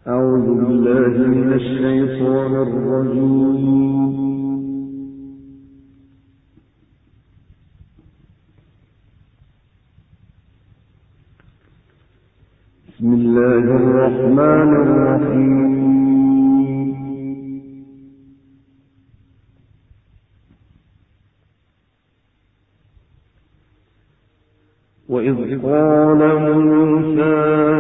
أعوذ بالله من الشيطان الرجيم. بسم الله الرحمن الرحيم. وإذ قال موسى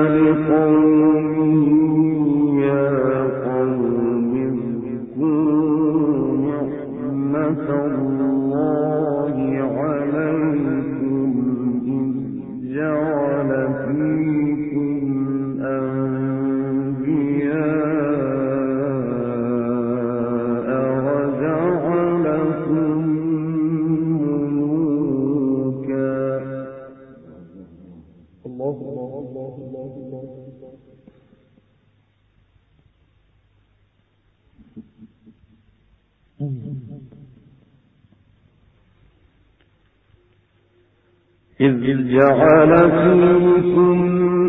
لقومه يا قوم اذكروا نعمة الله عليكم إذ جعل فيكم أنبياء وجعلكم ملوكا. الله الله الله الله. إذ جعل فيكم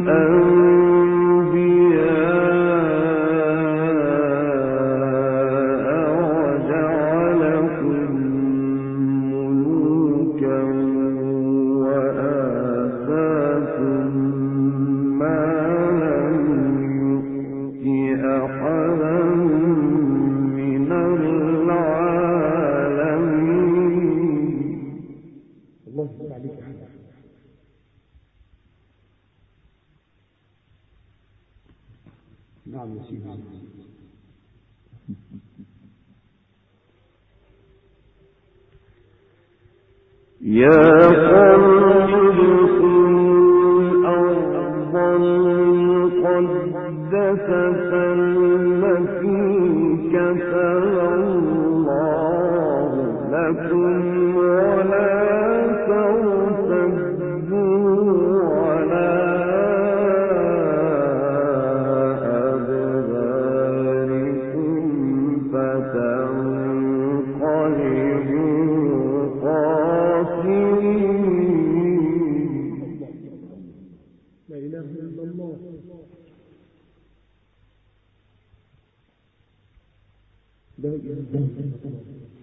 أنبياء وجعلكم ملوكا وآتاكم ما لم يؤت أحدا من العالمين. الله عليك. نعم يا سيدي. يا قوم ادخلوا الأرض المقدسة التي كتب الله لكم ولا ترتدوا على أدباركم فتنقلبوا خاسرين. لا إله إلا الله. لا إله إلا الله.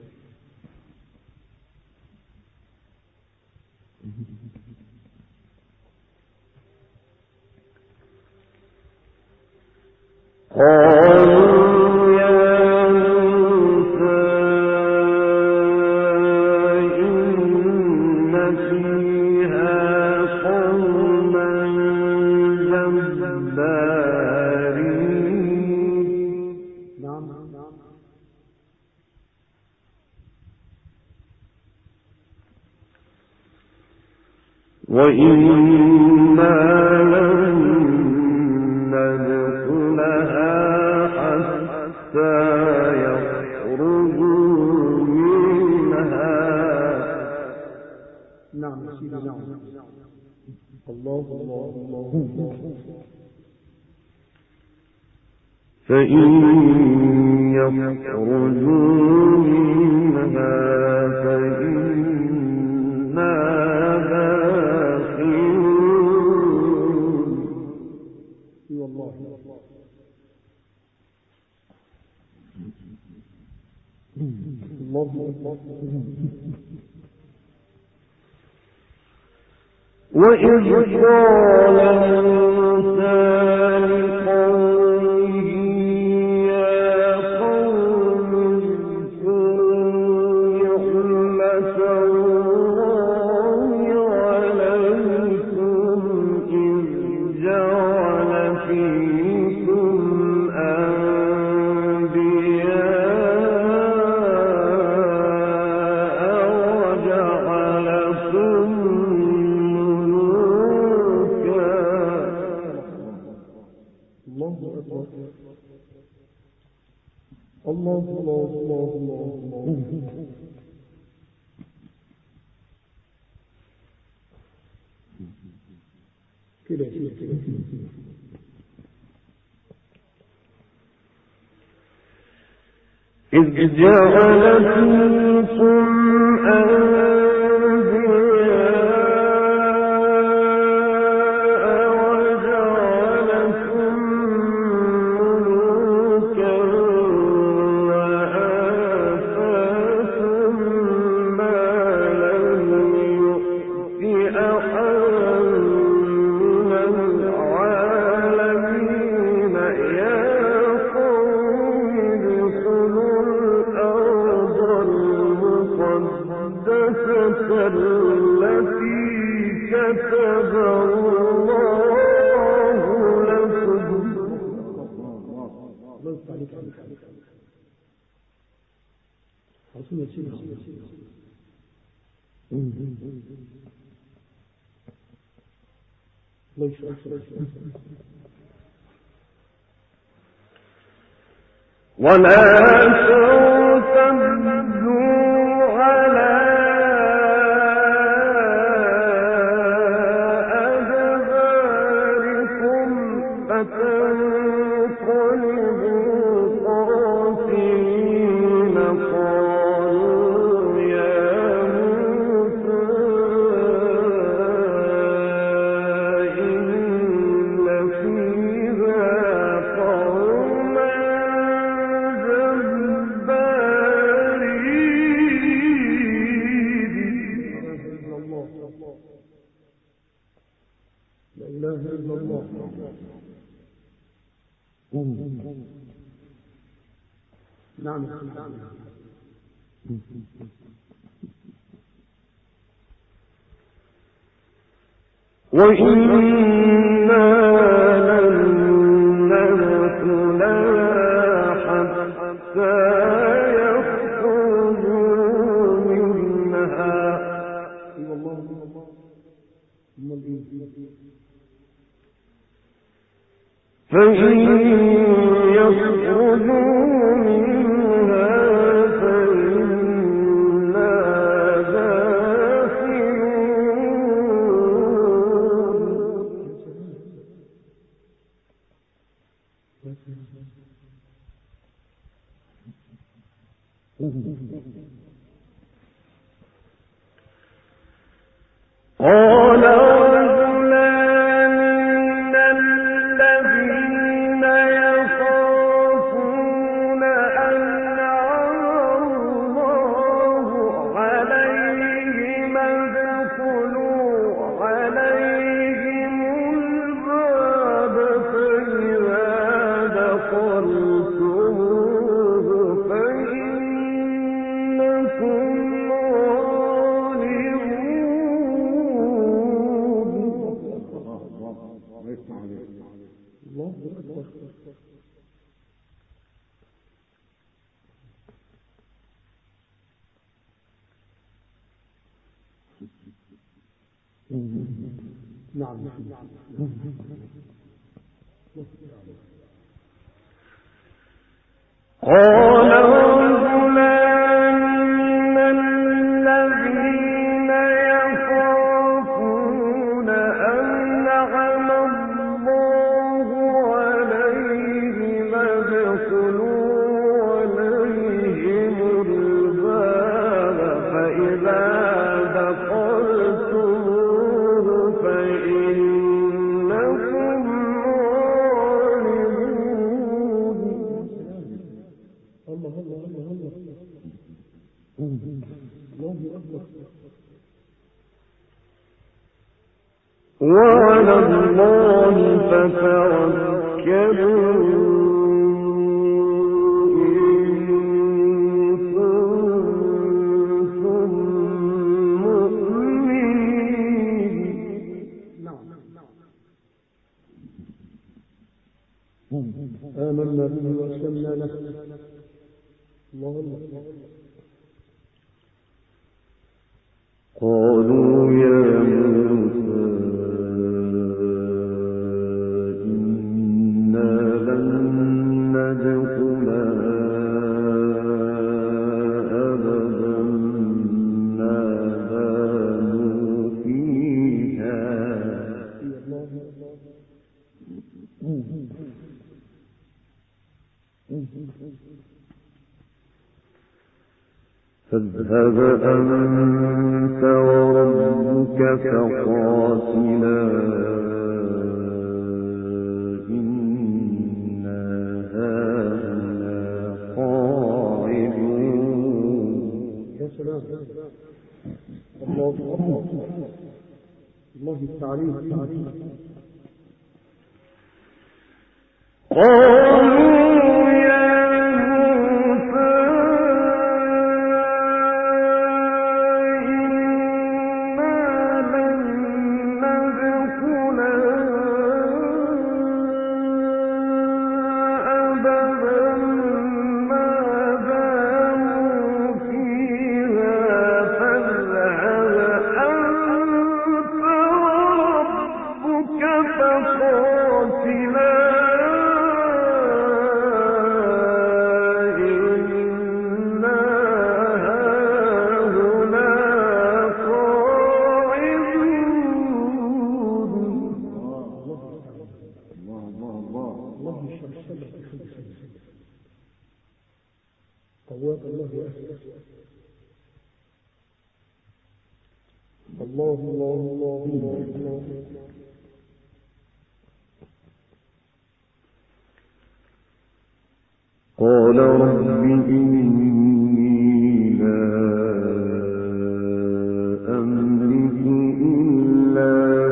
قالوا يا موسى إن فيها قوما جبارين. نعم. وإنا لن ندخلها حتى يخرجوا منها. نعم سيدي. نعم. الله الله الله. فإن يخرجوا منها فإنا داخلون. والله الله الله. وإذ قال موسى لقومه يا قوم اذكروا نعمة الله عليكم إذ جعل فيكم الله الله الله الله. كده إذ جعل فيكم أنبياء وجعلكم ولا ترتدوا على أدباركم فتنقلبوا خاسرين. قالوا يا موسى إن فيها قوما لا إله إلا الله. نعم. وإنا لن ندخلها حتى يخرجوا منها. فإن يخرجوا منها فإنا قال رجلان من الذين يخافون أنعم الله عليهم ادخلوا عليهم الباب فإذا دخلتموه فإنكم نعم. قال رجلان من الذين يخافون أنعم الله عليهم ادخلوا عليهم الباب فإذا دخلتموه فإنكم غالبون. وعلى الله فتوكلوا إن كنتم مؤمنين. آمنا به وأسلمنا له. الله. قالوا يا موسى إنا لن ندخلها أبدا ما داموا فيها فاذهب أنت وربك فقاتلا إنا هاهنا قاعدون. يا سلام. الله التعريف. أبدا طواب الله يا أهل الله الله الله الله الله. قال رب إني لا أملك إلا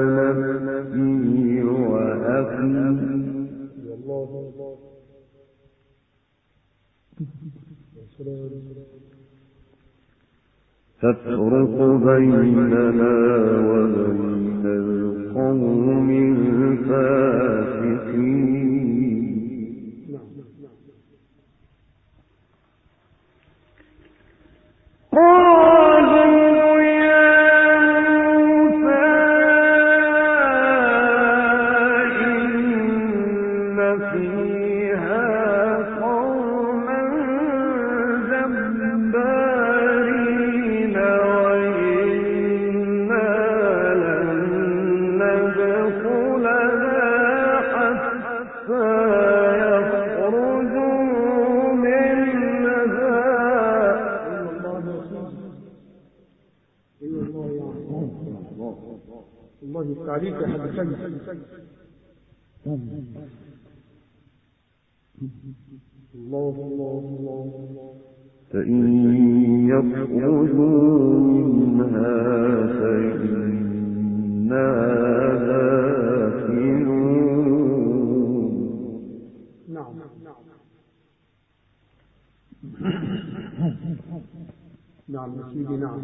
نفسي وأخي الله الله يا سلام. فافرق بيننا وبين القوم الفاسقين. قالوا يا موسى إن فيها قوما جبارين وإنا لن ندخلها حتى يخرجوا منها. الله يستعليك يا حبيبي. الله الله الله. فإن يخرجوا منها فإنا داخلون. نعم نعم يا سيدي. نعم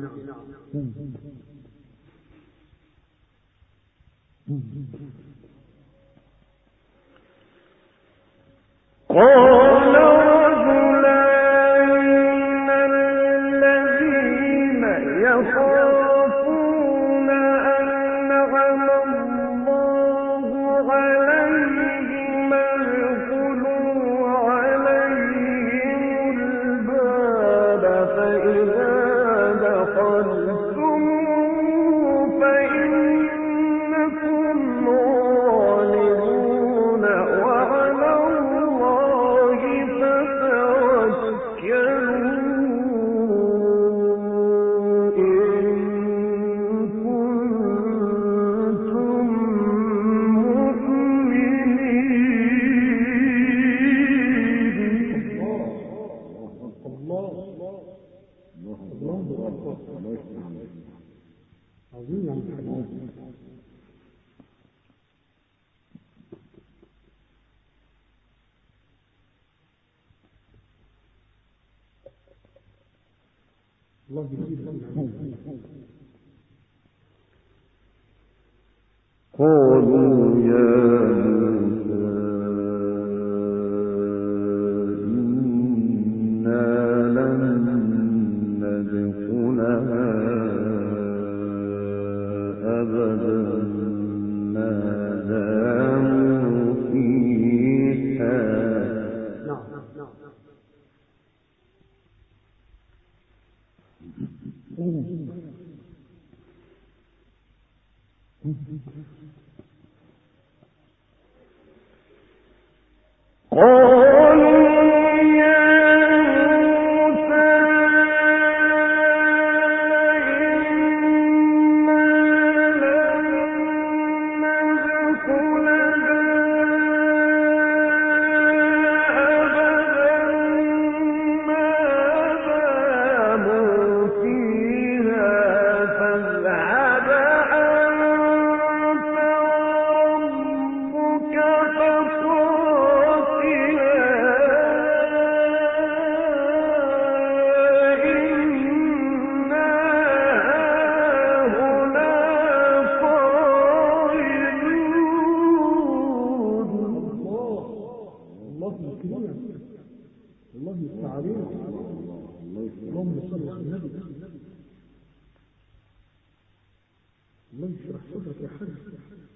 قال رجلان من الذين يخافون أنعم الله عليهم ادخلوا عليهم الباب فإذا دخلتم فإنكم غالبون وعلى الله فتوكلوا إن كنتم مؤمنين. الله الله عظيم يا محمد. الله يزيد. قالوا يا موسى إنا لن ندخلها أبدا ما داموا فيها. نعم قالوا يا موسى إنا لن ندخلها أبدا ما داموا فيها فاذهب أنت وربك فقاتلا إنا هنا قاعدون. الله يكرمك. الله يستعليك. اللهم صل على النبي. الله يشرح صدرك يا حبيبي.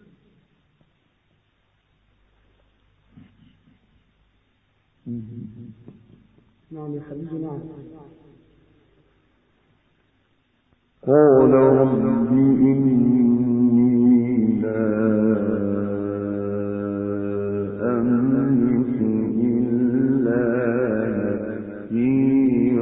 نعم يا حبيبي. نعم قال رب إني لا أملك إلا نفسي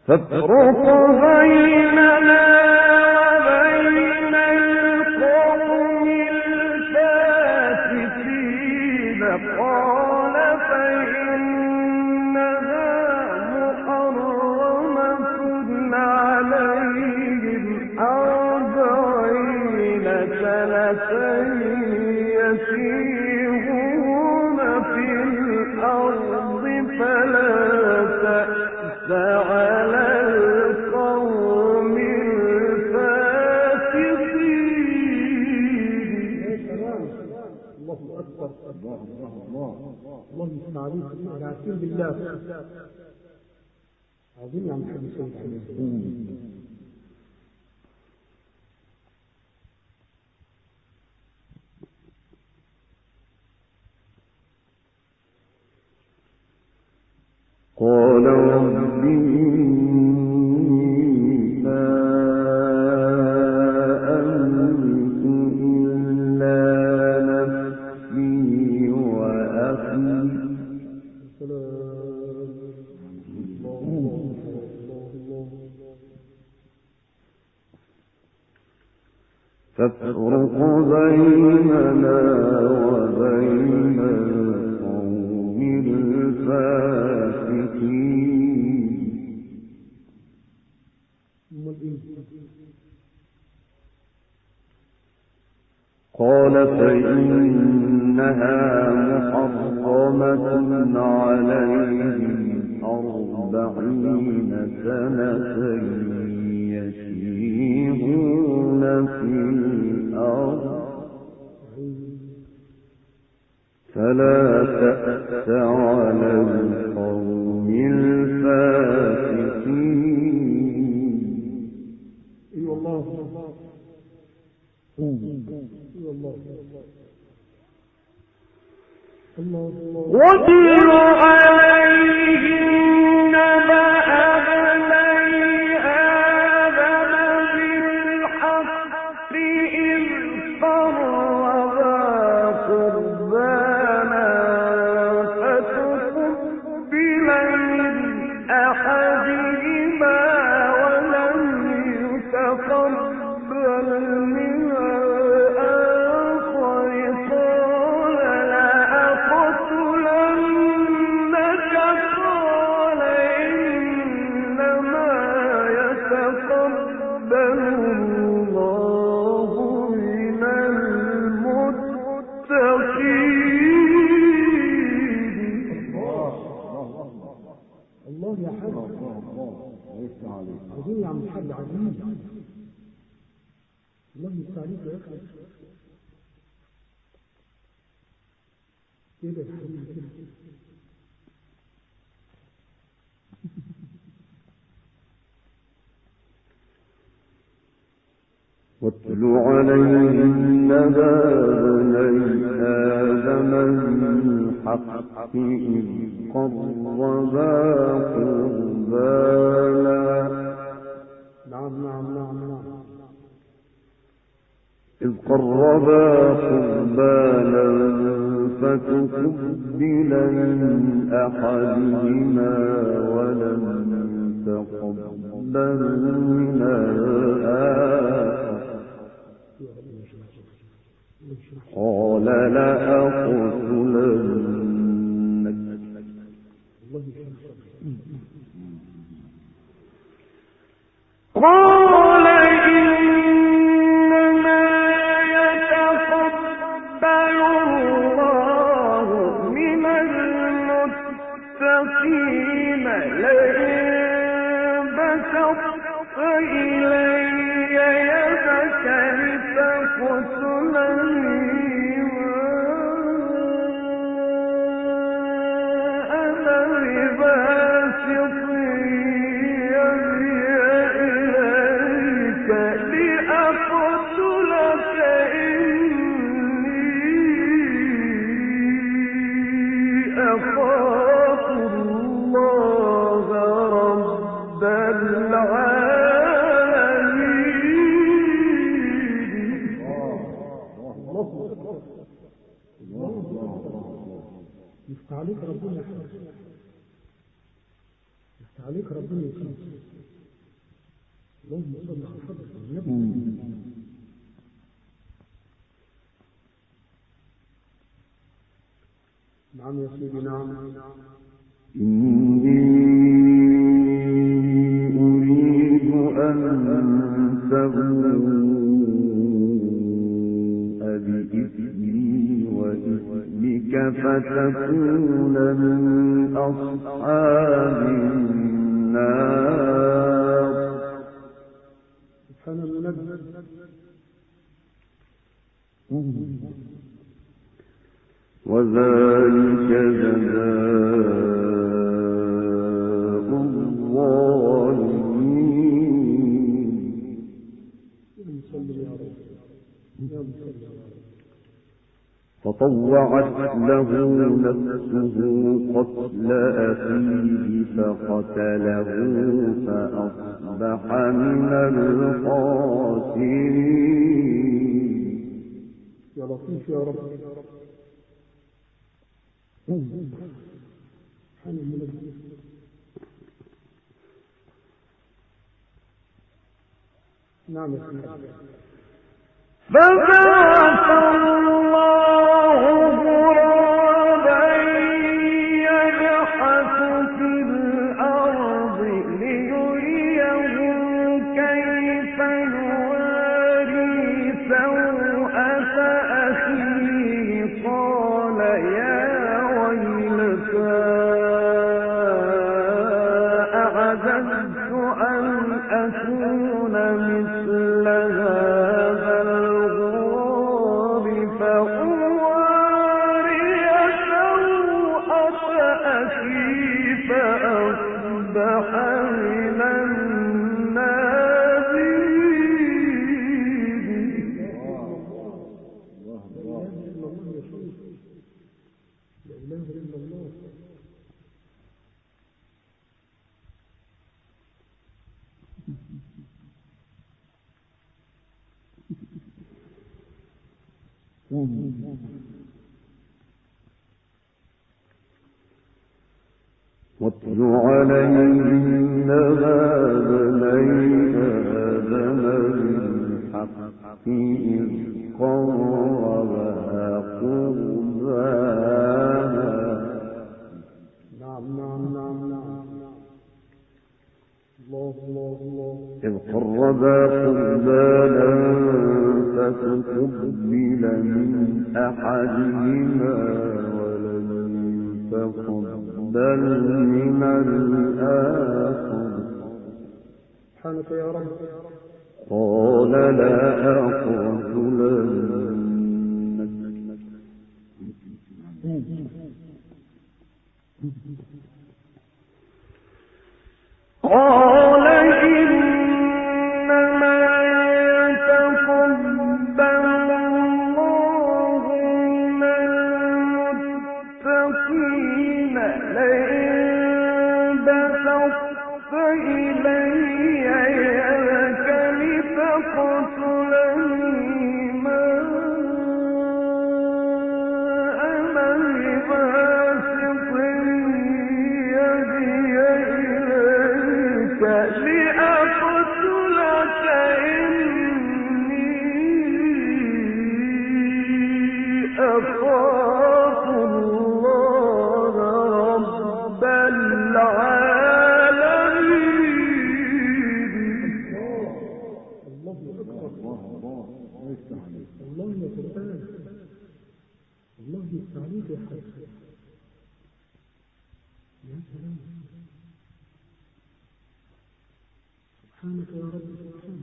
فافرق بيننا وبين القوم الفاسقين قال فإنها محرمة عليهم 40 سنة يسيرون في الأرض فلا تأس على القوم الفاسقين. الله أكبر. الله يسمع عليك عارفين بالله عظيم يا محمد صلى الله عليه وسلم. قال رب لا أملك إلا نفسي وأخي فافرق بيننا وبين القوم الفاسقين. قال فإنها محرمة عليهم 40 سنة يسيرون في الأرض فلا تأس على القوم الفاسقين. اي والله واتل عليهم نبأ ابني آدم بالحق إذ قربا قربانا فتقبل من أحدهما ولم يتقبل من عظيم يا عم الحاج عظيم. الله يستعليك يا أخي كده يا حبيبي كده. واتل عليهم نبأ ابني آدم بالحق إذ قربا قربانا إذ قربا قربانا فتقبل من أحدهما ولم تقبل من الآخر قال لأقتلنك. قال إنما يتقبل الله من المتقين لئن بسطت إلي يدك لتقتلني أنا بباسط عليك ربنا يحفظك عليك ربنا يسلمك. اللهم صل على حضرة النبي. نعم يا سيدي نعم. إني أريد أن تبوء بإثمي وإثمك فتكون من أصحاب النار. سبحان المنزل. وذلك جزاء الظالمين. فطوعت له نفسه قتل أخيه فقتله فأصبح من الخاسرين. يا لطيف يا رب. نعم فبعث الله غرابا يبحث في الأرض ليريه كيف يواري سوءة أخيه قال يا ويلتى أعجزت أن أكون مثل هذا الغراب فأواري سوءة أخي فأصبح من النادمين. لا إله إلا الله. واتل عليهم نبأ بني آدم بالحق إذ قربا قربانا. نعم نعم نعم نعم. الله الله الله. إذ قربا قربانا فتقبل من أحدهما ولم يتقبل من الآخر سبحانك يا رب. قال لا أقتلنك قال إنما يتقبل الله من المتقين لئن بسطت إلي يدك لتقتلني ما أنا بباسط يدي إليك لأقتلك إني أخاف الله رب العالمين. الله أكبر. الله يا قرآن. الله يستعيد يا حي. يا سلام. سبحانك يا رب. سبحانك.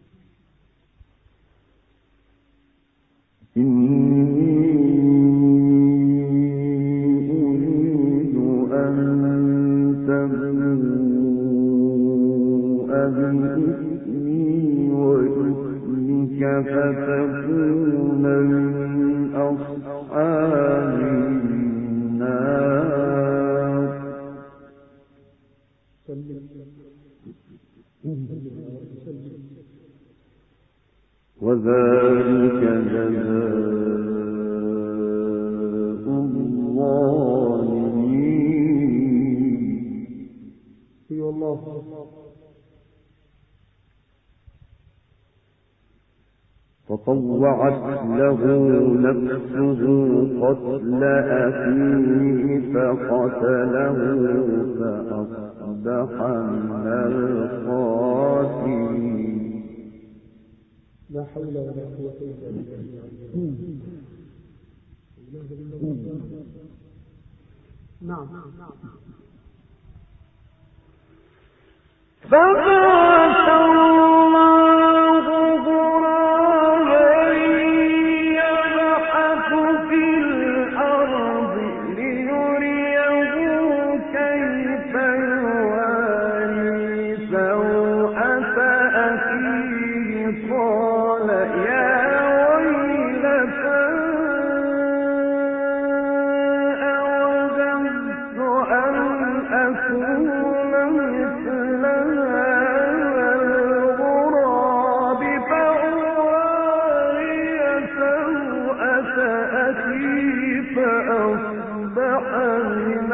إني أريد أن تبوء بإثمي وإثمك فتكون من أصحاب النار. وذلك جزاء الظالمين. اي والله. فطوعت له نفسه قتل أخيه فقتله فأصبح من الخاسرين. لا حول ولا قوة إلا بالله. نعم. فبعث الله غرابا يبحث في الأرض ليريه كيف يواري سوءة أخيه قال يا ويلتى أوددت أن أكون مثل هذا الغراب فأواري سوءة أخي فأصبح من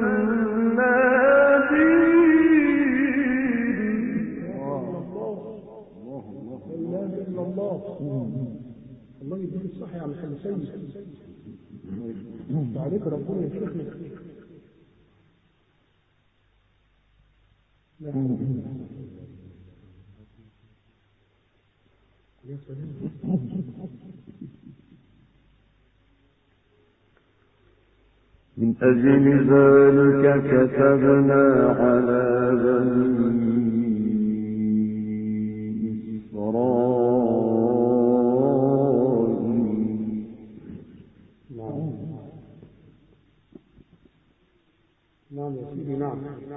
النادمين. لا إله إلا الله. الله يديك الصحة يا عم سيد. عليك ربنا يشفيك. من أجل ذلك كتبنا على بني إسرائيل نعم يا سيدي. نعم.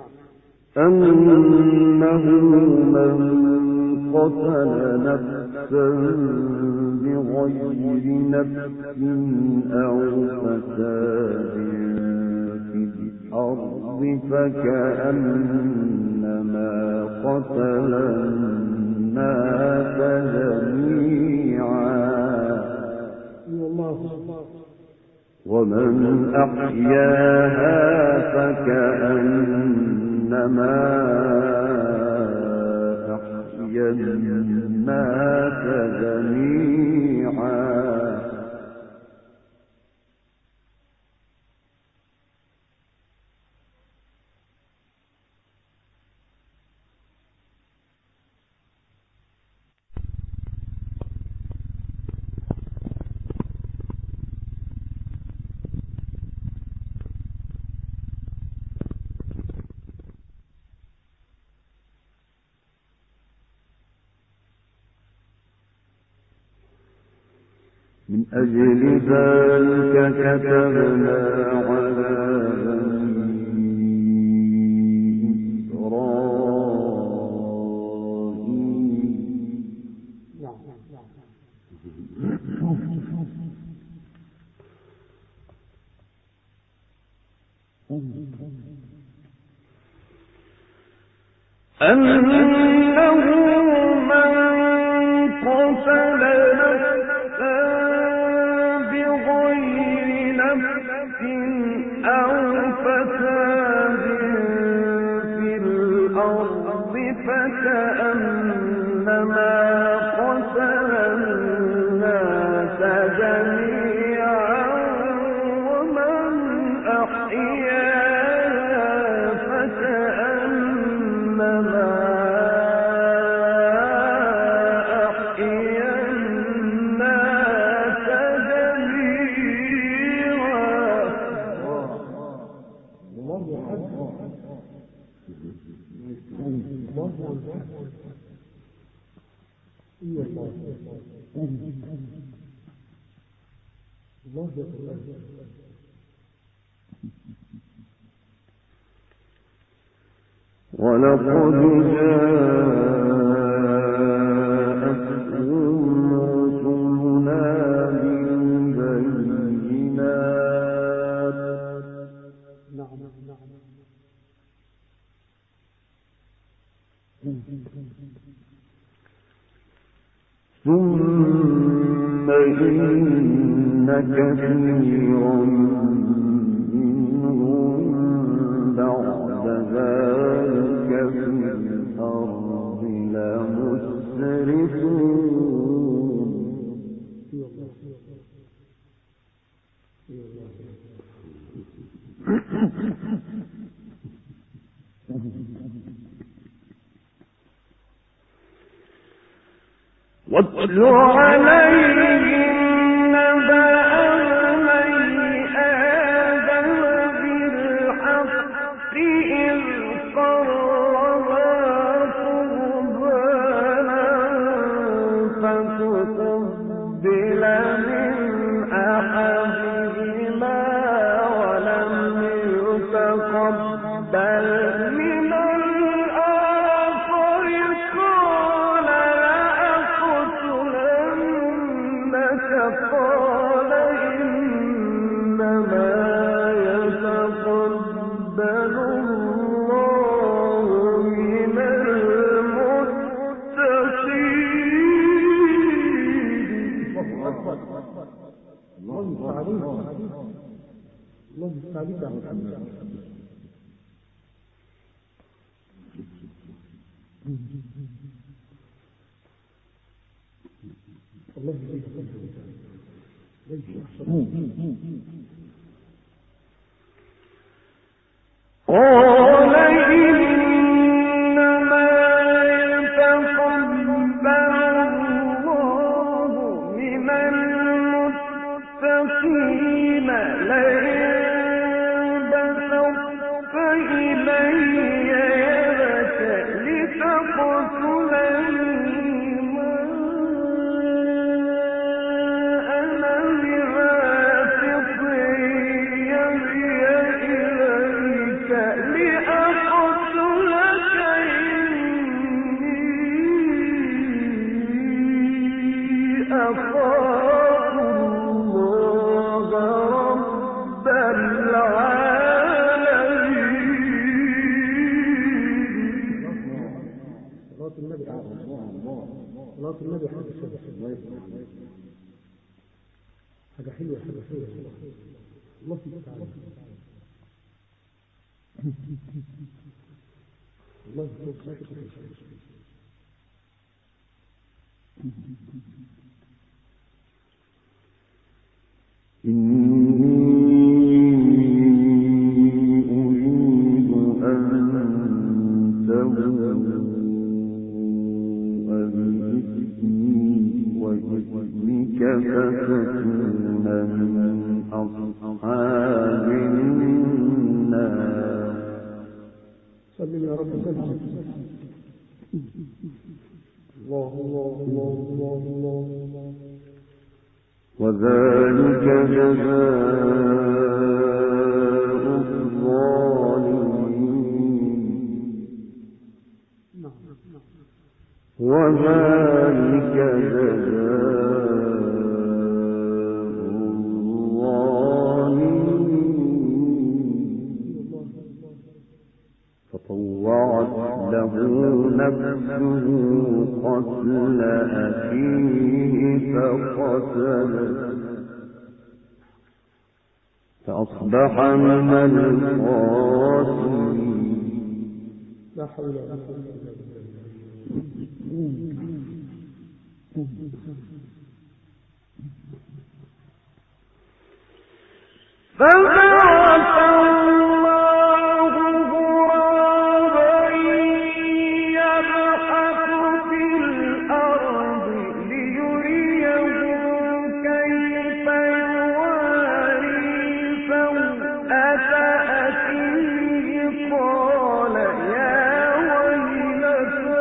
أنه من قتل نفسا بغير نفس أو فساد في الأرض فكأنما قتل الناس جميعا ومن أحياها فكأنما أحيا الناس جميعا. من أجل ذلك كتبنا على بني إسرائيل أنه من قتل نفسا بغير نفس أو فساد في الأرض فكأنما قتل الناس جميعا ومن أحياها فكأنما أحيا الناس ولقد جاءتهم رسلنا بالبينات ثم إن كثيرا منهم بعد ذلك الأرض لمسرفون واتل عليهم نبأ ابني آدم بالحق إذ قربا قربانا فتقبل من أحدهما ولم يتقبل من الآخر قال لأقتلنك قال إنما يتقبل الله من المتقين. الله يستعليك الله يستعليك يا محمد. الله يجزيك ليس أحسن. قال إنما يتقبل الله من المتقين لئن بسطت إلي يدك لتقتلني ما أنا بباسط يدي إليك لأقتلك إني أخاف الله رب العالمين. صلاة النبي صلاة النبي حاجة حلوة حاجة حلوة الله يستعليك الله يستعليك. إني أريد أن تبوء بإثمي وإثمك فتكون من أصحاب النار. سلم يا رب سلم. الله الله الله الله الله. وذلك جزاء الظالمين. وذلك جزاء الظالمين. فطوعت له نفسه قتل أخيه فقتله فأصبح من الخاسرين. لا حول ولا قوة إلا بالله. فبعث الله غرابا يبحث في الأرض ليريه كيف يواري سوءة أخيه قال يا ويلتى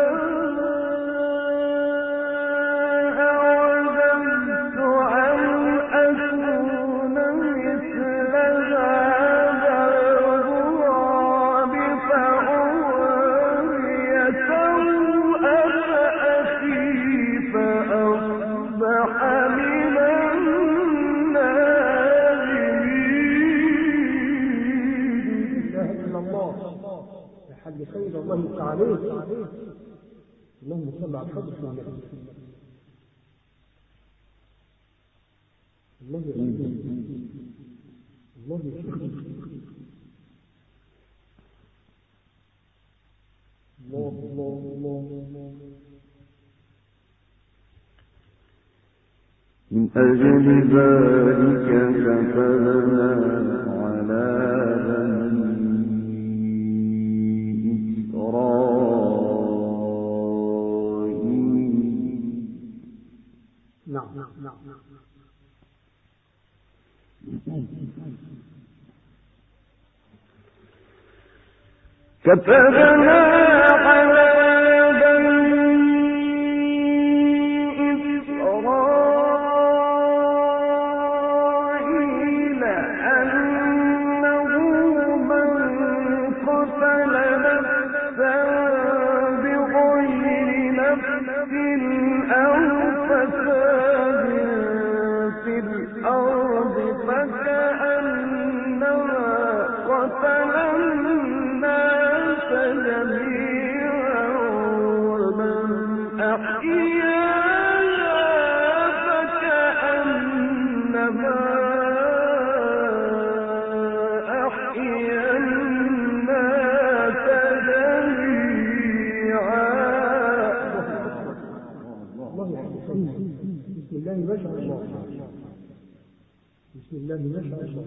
أعجزت أن أكون مثل هذا الغراب فأواري سوءة أخي فأصبح من النادمين. لا إله إلا الله. يا حاج سيد الله يفتح عليك. اللهم صل على الحضر مع النبي. الله يسلمك الله يسلمك. الله الله الله الله. من أجل ذلك كتبنا على بني إسرائيل. نعم نعم نعم. كتبنا على بني إسرائيل أنه من قتل نفسا بغير نفس أو فساد في الأرض فكأنما قتل الناس جميعا ومن أحياها فكأنما أحيا الناس جميعا. الله يحفظك. بسم الله ما شاء الله. بسم الله ما شاء الله.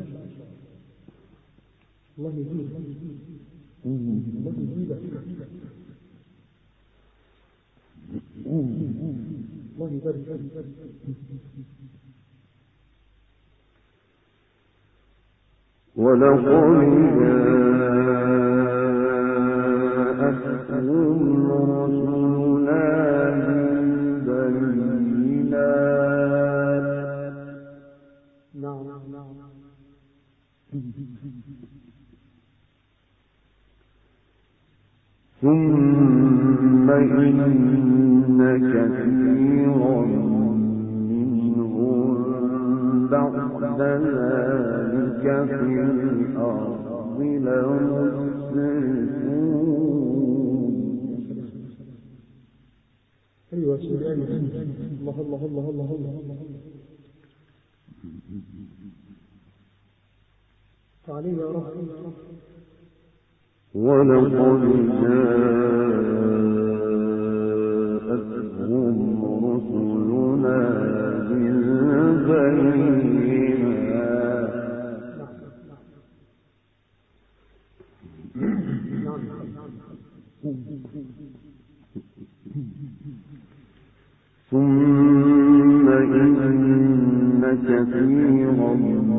الله يزيد. الله يزيدك. الله يبارك. ولقد جاءتهم رسلنا بالبينات. نعم نعم. ثم إن كثيرا منهم بعد ذلك في الأرض لمسرفون. أيوة سيدي. الله الله الله الله الله. تعالي يا رب. ولقد جاءتهم رسلنا بالبينات. ثم إن كثيرا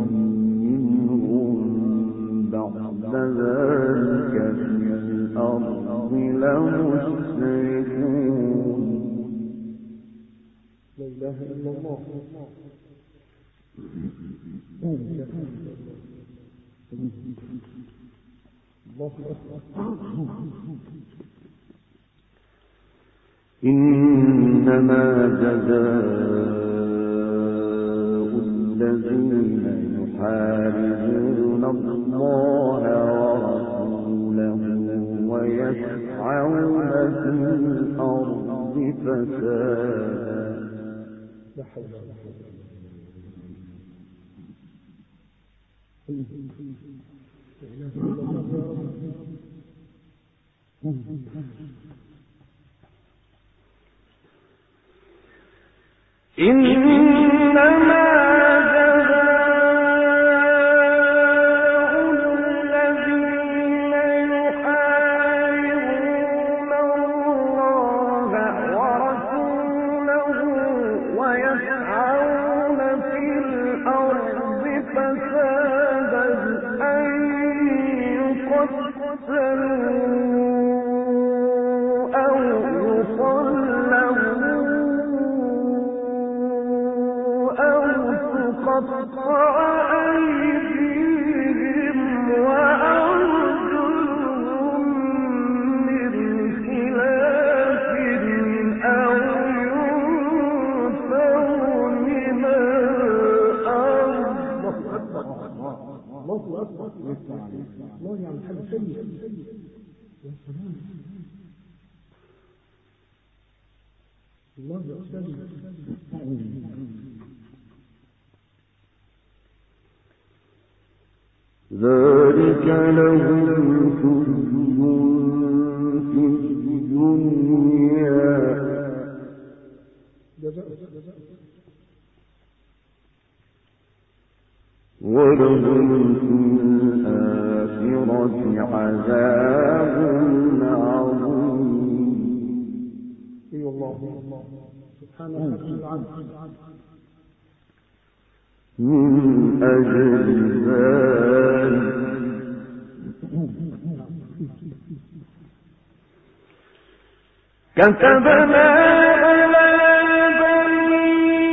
منهم بعد ذلك في الأرض لمسرفون. لا إله إلا الله. الله إنما جزاء الذين يحاربون الله ورسوله ويسعون في الأرض فسادا. لا حول ولا قوة إلا بالله. إنما تقطع أيديهم وأرجلهم من خلاف أو ينفوا من الأرض. الله أكبر. الله يعني حاجة سيئة. يا سلام. الله أكبر. ذلك لهم خزي في الدنيا ولهم في الآخرة عذاب عظيم. اي والله سبحانه وتعالى. من أجل ذلك كتبنا على بني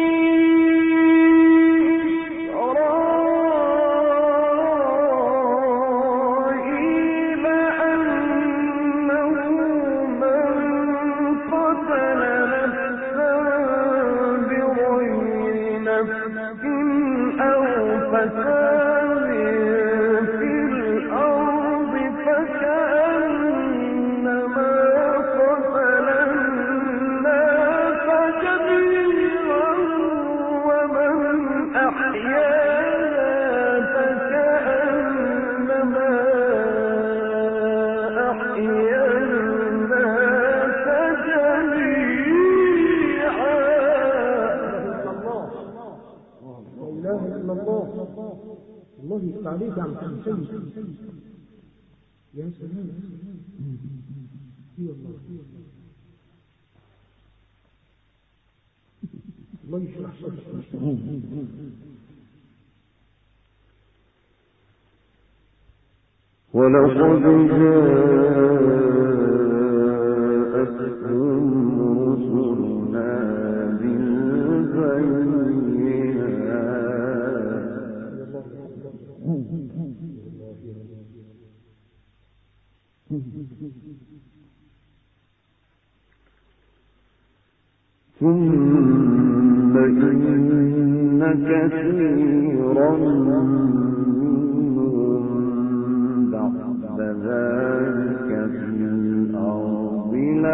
إسرائيل أنه من قتل نفسا بغير نفس أو فساد في الأرض فكأنما قتل الناس جميعا ومن أحياها فكأنما أحيا الناس جميعا. لا اله الا الله. الله يفتح عليك يا عم حسين. يا سلام يا الله. الله يشرح صدرك. ولقد جاءتهم رسلنا ثم إن كثيرا منهم بعد ذلك في الأرض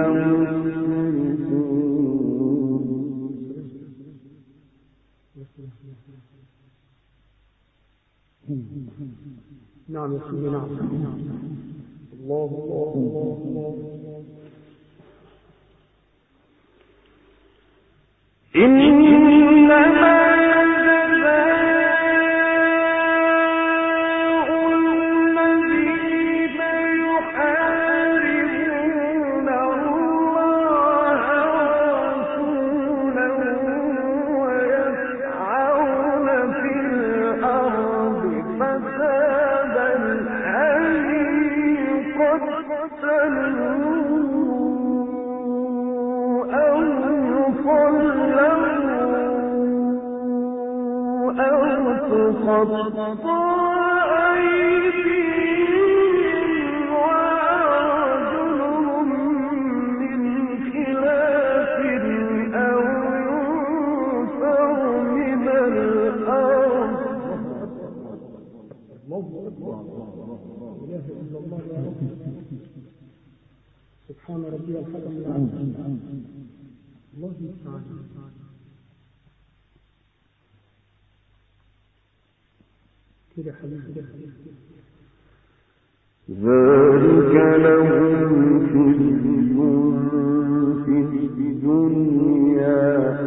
لمسرفون. نعم يا سيدي نعم. الله الله الله الله. إنما تقطع أيديهم وأرجلهم من خلاف أو ينفوا من الأرض. الله أكبر. لا إله إلا الله يا رب. سبحان ربي الحكم العليم. الله تعالى. كده حبيبي. ذلك لهم خزي في الدنيا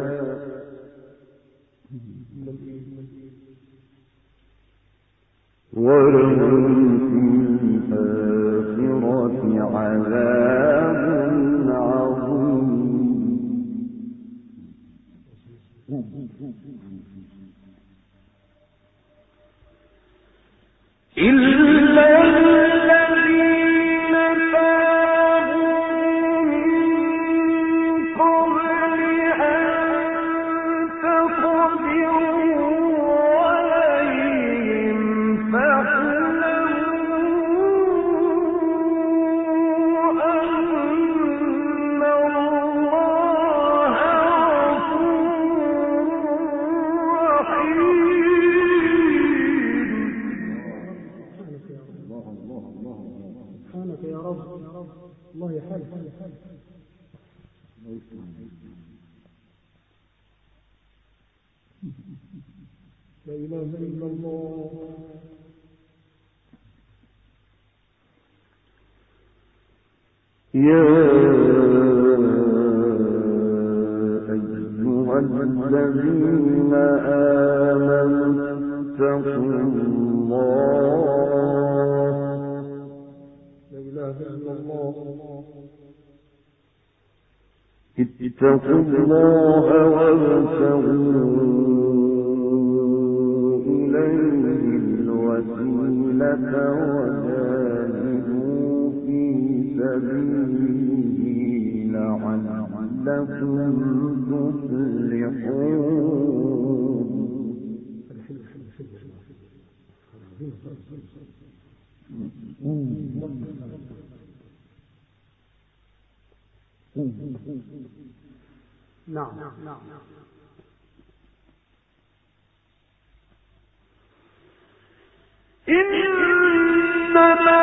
ولهم في الآخرة عذاب عظيم. إلا الذين تابوا من قبل أن تقدروا عليهم فاعلموا أن الله غفور رحيم. سبحانك يا رب. الله يحفظك. لا إله إلا الله. يا أيها الذين آمنوا اتقوا الله لا إله إلا الله اتقوا الله وابتغوا إليه الوسيلة وجاهدوا في سبيله لعلكم تفلحون. نعم إنما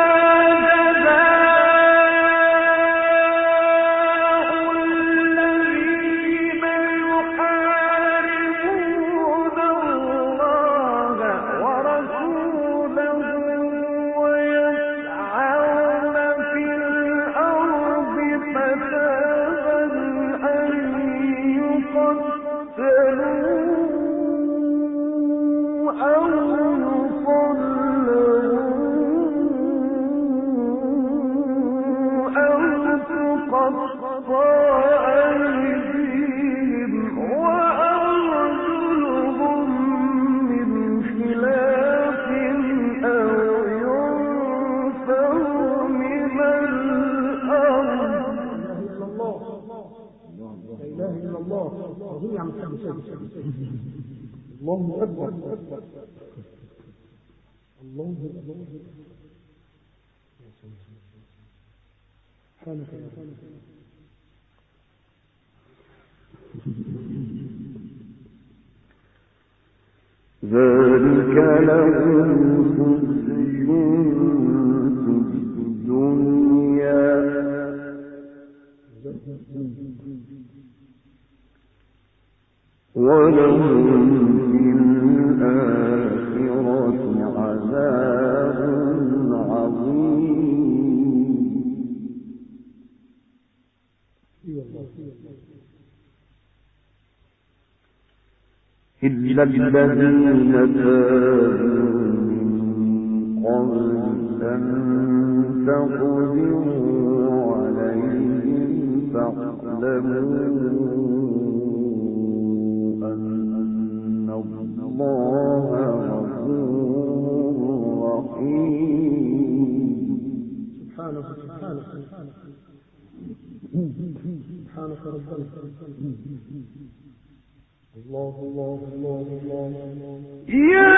الله أكبر الله أكبر سبحانك يا رب. ذلك لهم خزي في الدنيا ولهم في الآخرة عذاب عظيم. إلا الذين تابوا من قبل أن تقدروا عليهم فاعلموا أن الله غفور رحيم. سبحانك ربنا. الله الله الله الله يا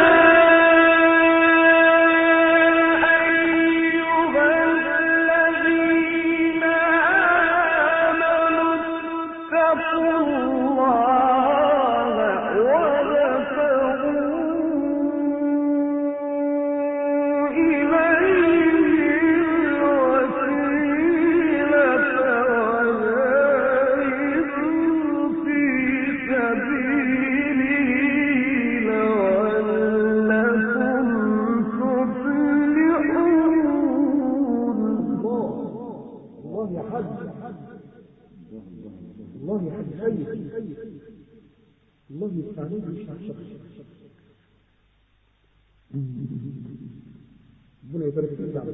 أيها الذين آمنوا اتقوا الله وابتغوا إليه الوسيلة وجاهدوا في سبيله لعلكم تفلحون. الله يا حد الله يا حد سيد الله يستعمل مش هتشكر ربنا يبارك فيك يا عم.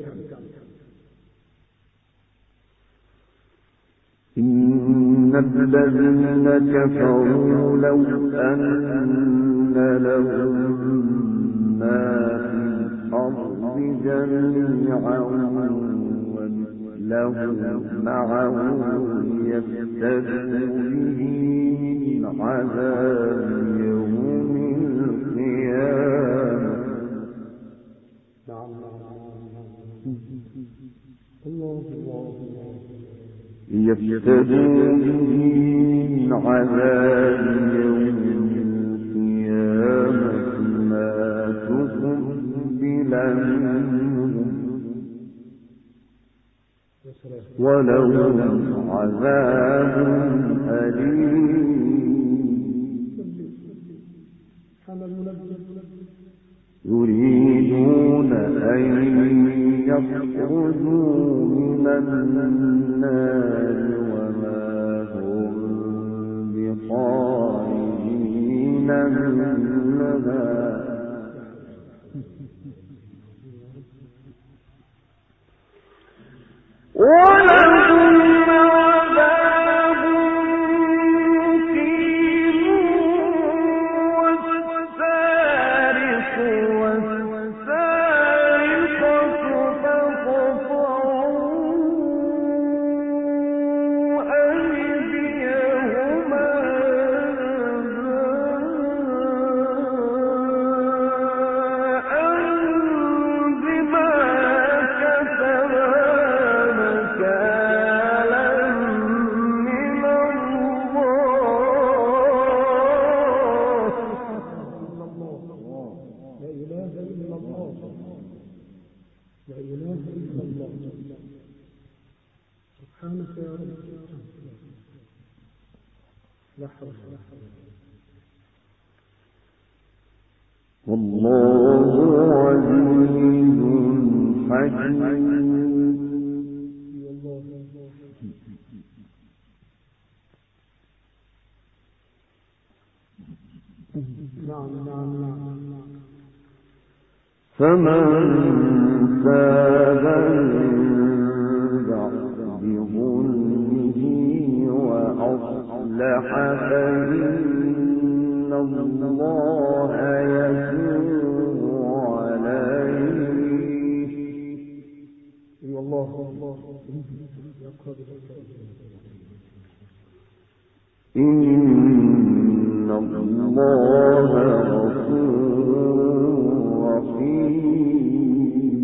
إن الذين كفروا لو أن لهم ما في الأرض جميعا ومثله معه يفتدوا به من عذاب يوم القيامة. نعم الله الله يفتدوا به من عذاب يوم القيامة ما تقبل منهم ولهم عذاب أليم. يريدون أن يخرجوا من النار وما هم بخارجين منها ولهم عذاب مقيم والسارق والسارقة فاقطعوا أيديهما بما كسبا سبحانك يا رب. لا حول ولا قوة. والله عزيز حكيم. نعم نعم نعم. فمن تاب من بعد ظلمه وأصلح فإن الله يتوب عليه. الله إن الله غفور رحيم.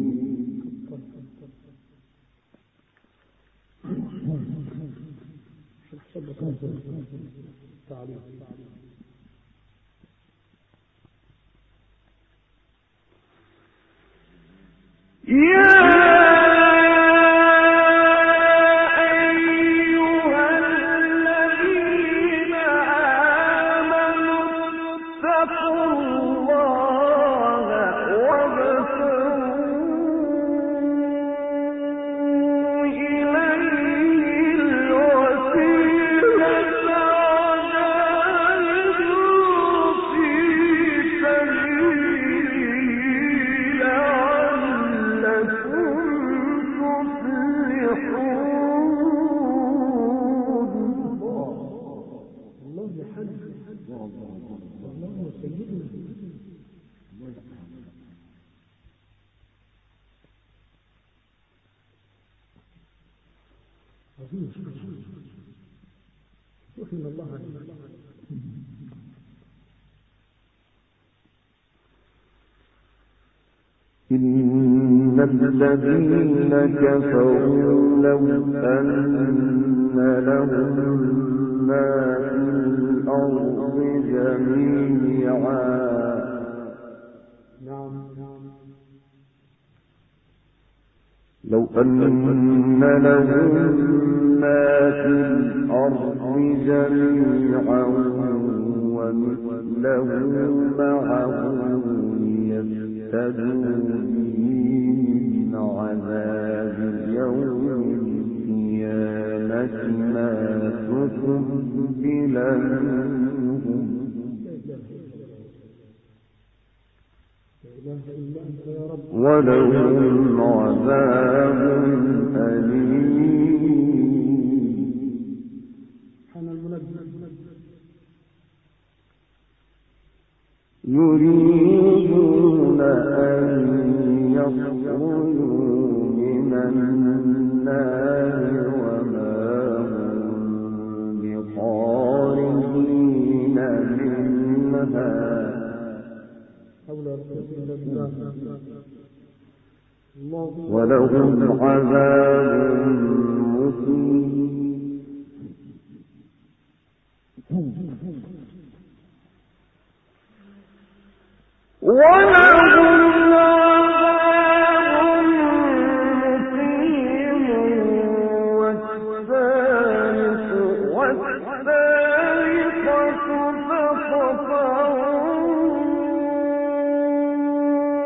إن الذين كفروا لو أن لهم ما في الأرض جميعا لو أن لهم ما في الأرض جميعا ومثله معه يفتدوا به من عذاب يوم القيامة ما تقبل منهم ولهم عذاب أليم. يريدون أن يخرجوا من النار وما هم بخارجين منها ولهم عذاب مقيم. ولهم عذاب مقيم والسارق والسارقة فاقطعوا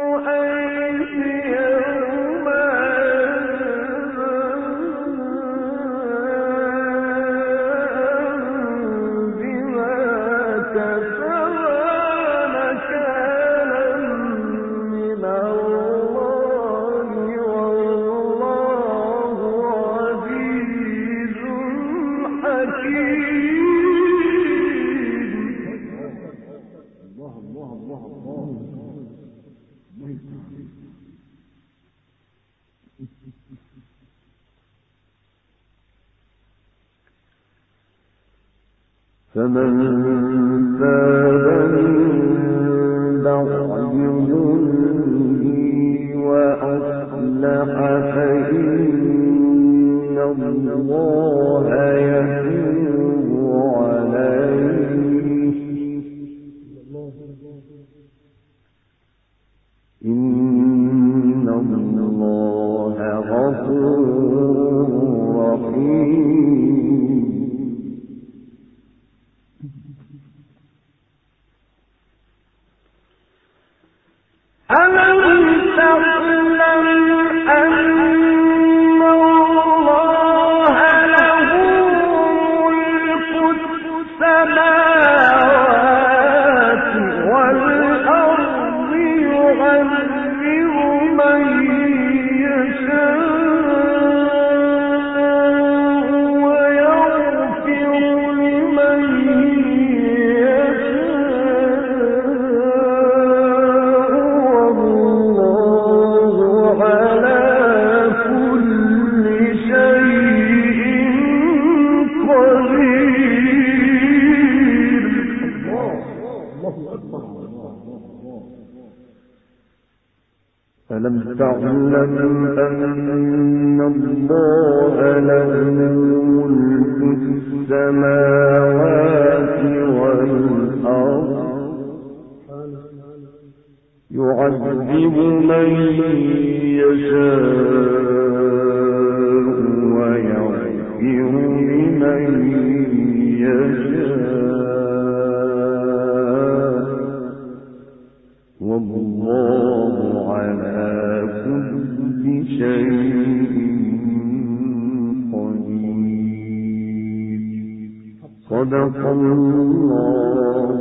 حكيم. فمن تاب من بعد ظلمه وأصلح فإن الله يتوب عليه إن الله غفور رحيم. ألم تعلم أن الله له ملك السماوات والأرض يعذب من يشاء ويغفر لمن ألم تعلم أن الله له ملك السماوات والأرض يعذب من يشاء ويغفر لمن يشاء والله على كل شيء قدير. صدق الله